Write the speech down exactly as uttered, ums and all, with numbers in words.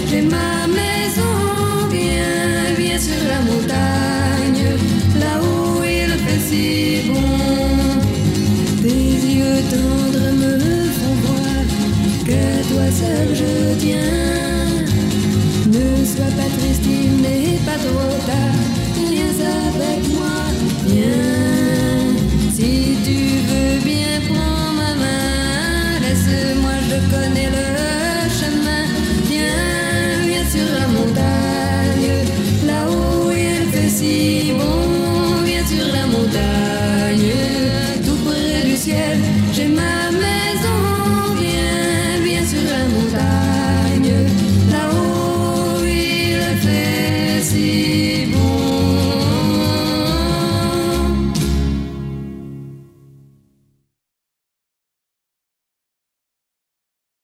J'ai ma maison bien, bien sur la montagne, là où il fait si bon. Tes yeux tendres me font voir que toi seul je tiens.